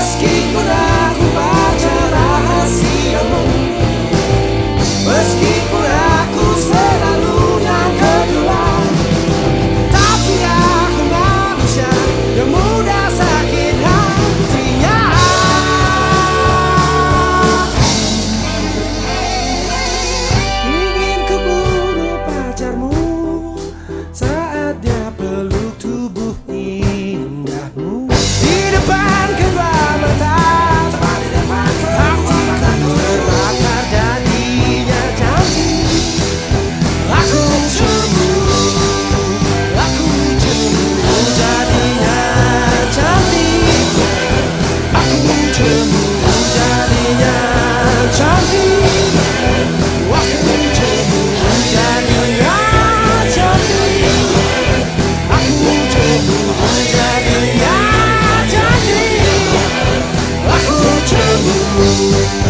Meskipun aku baca rahasiamu, meskipun aku selalunya kedua, tapi aku manusia yang mudah sakit hatinya. Ingin ku bunuh pacarmu saat dia peluk tubuh indahmu di depan kedua mata. Hatiku terbakar jadinya cantik. Aku cemburu jadinya cantik. Aku cemburu jadinya cantik. Aku cemburu jadinya cantik. Aku cemburu jadinya cantik. Aku cemburu.